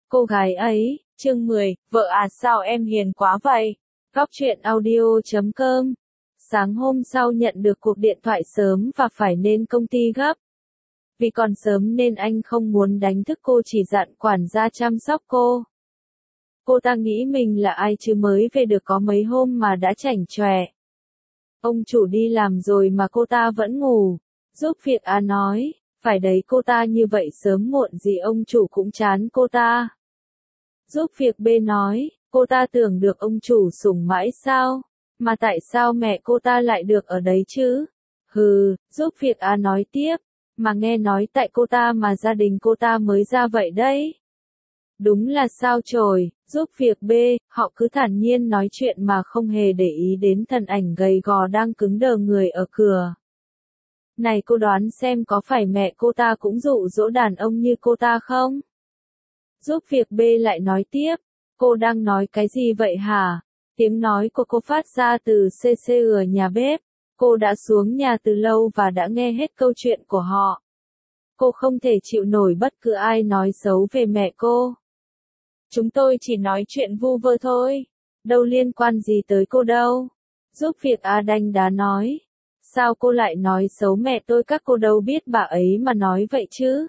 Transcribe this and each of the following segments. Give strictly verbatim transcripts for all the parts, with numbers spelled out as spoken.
Cô gái ấy, chương mười, vợ à sao em hiền quá vậy? Góc truyện audio chấm com. Sáng hôm sau nhận được cuộc điện thoại sớm và phải lên công ty gấp. Vì còn sớm nên anh không muốn đánh thức cô, chỉ dặn quản gia chăm sóc cô. Cô ta nghĩ mình là ai chứ, mới về được có mấy hôm mà đã chảnh chọe. Ông chủ đi làm rồi mà cô ta vẫn ngủ. Giúp việc à nói, phải đấy, cô ta như vậy sớm muộn gì ông chủ cũng chán cô ta. Giúp việc B nói, cô ta tưởng được ông chủ sủng mãi sao, mà tại sao mẹ cô ta lại được ở đấy chứ? Hừ, giúp việc A nói tiếp, mà nghe nói tại cô ta mà gia đình cô ta mới ra vậy đấy. Đúng là sao chổi, giúp việc B, họ cứ thản nhiên nói chuyện mà không hề để ý đến thân ảnh gầy gò đang cứng đờ người ở cửa. Này, cô đoán xem có phải mẹ cô ta cũng dụ dỗ đàn ông như cô ta không? Giúp việc B lại nói tiếp, cô đang nói cái gì vậy hả? Tiếng nói của cô phát ra từ xê xê ở nhà bếp. Cô đã xuống nhà từ lâu và đã nghe hết câu chuyện của họ. Cô không thể chịu nổi bất cứ ai nói xấu về mẹ cô. Chúng tôi chỉ nói chuyện vu vơ thôi, đâu liên quan gì tới cô đâu. Giúp việc A đanh đá nói. Sao cô lại nói xấu mẹ tôi, các cô đâu biết bà ấy mà nói vậy chứ?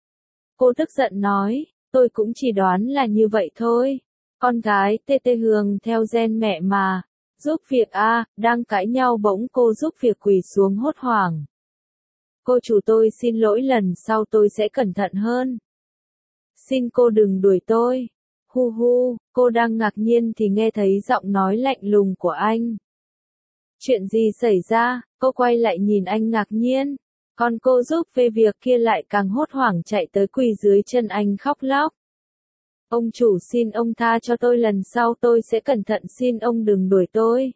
Cô tức giận nói, tôi cũng chỉ đoán là như vậy thôi. Con gái tê tê Hường theo gen mẹ mà. Giúp việc A, đang cãi nhau bỗng cô giúp việc quỳ xuống hốt hoảng. Cô chủ, tôi xin lỗi, lần sau tôi sẽ cẩn thận hơn. Xin cô đừng đuổi tôi. Hu hu, cô đang ngạc nhiên thì nghe thấy giọng nói lạnh lùng của anh. Chuyện gì xảy ra? Cô quay lại nhìn anh ngạc nhiên. Còn cô giúp về việc kia lại càng hốt hoảng chạy tới quỳ dưới chân anh khóc lóc. Ông chủ, xin ông tha cho tôi, lần sau tôi sẽ cẩn thận, xin ông đừng đuổi tôi.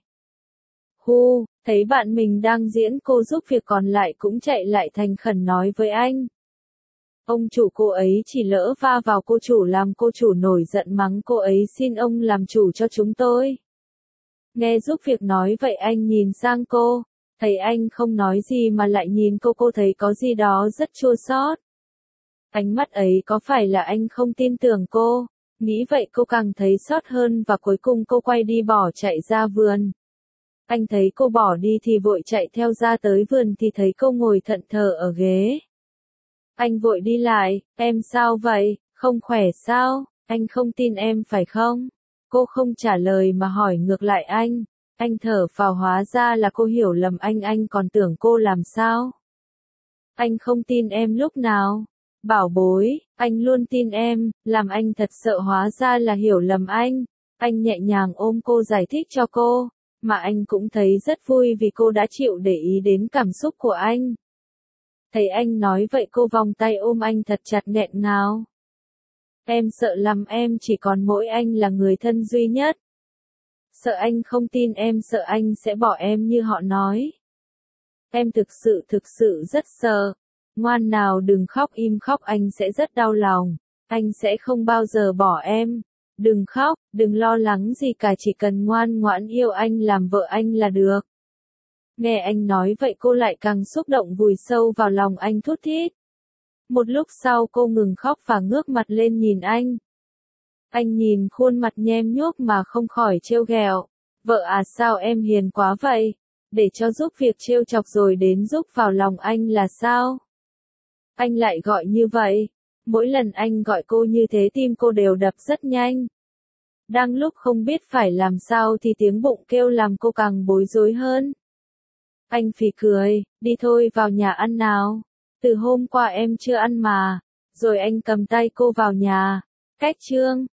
Hu, thấy bạn mình đang diễn, cô giúp việc còn lại cũng chạy lại thành khẩn nói với anh. Ông chủ, cô ấy chỉ lỡ va vào cô chủ làm cô chủ nổi giận mắng cô ấy, xin ông làm chủ cho chúng tôi. Nghe giúp việc nói vậy anh nhìn sang cô, thấy anh không nói gì mà lại nhìn cô, cô thấy có gì đó rất chua xót. Ánh mắt ấy có phải là anh không tin tưởng cô? Nghĩ vậy cô càng thấy xót hơn và cuối cùng cô quay đi bỏ chạy ra vườn. Anh thấy cô bỏ đi thì vội chạy theo ra tới vườn thì thấy cô ngồi thẫn thờ ở ghế. Anh vội đi lại, em sao vậy, không khỏe sao, anh không tin em phải không? Cô không trả lời mà hỏi ngược lại anh. Anh thở phào, hóa ra là cô hiểu lầm anh, anh còn tưởng cô làm sao? Anh không tin em lúc nào? Bảo bối, anh luôn tin em, làm anh thật sợ, hóa ra là hiểu lầm anh. Anh nhẹ nhàng ôm cô giải thích cho cô, mà anh cũng thấy rất vui vì cô đã chịu để ý đến cảm xúc của anh. Thấy anh nói vậy cô vòng tay ôm anh thật chặt nghẹn ngào. Em sợ lắm, em chỉ còn mỗi anh là người thân duy nhất. Sợ anh không tin em, sợ anh sẽ bỏ em như họ nói. Em thực sự thực sự rất sợ. Ngoan nào, đừng khóc, im khóc anh sẽ rất đau lòng. Anh sẽ không bao giờ bỏ em. Đừng khóc, đừng lo lắng gì cả, chỉ cần ngoan ngoãn yêu anh, làm vợ anh là được. Nghe anh nói vậy cô lại càng xúc động, vùi sâu vào lòng anh thút thít. Một lúc sau cô ngừng khóc và ngước mặt lên nhìn anh. Anh nhìn khuôn mặt nhem nhuốc mà không khỏi trêu ghẹo. Vợ à sao em hiền quá vậy? Để cho giúp việc trêu chọc rồi đến giúp vào lòng anh là sao? Anh lại gọi như vậy. Mỗi lần anh gọi cô như thế tim cô đều đập rất nhanh. Đang lúc không biết phải làm sao thì tiếng bụng kêu làm cô càng bối rối hơn. Anh phì cười, đi thôi vào nhà ăn nào. Từ hôm qua em chưa ăn mà. Rồi anh cầm tay cô vào nhà. Cách chương.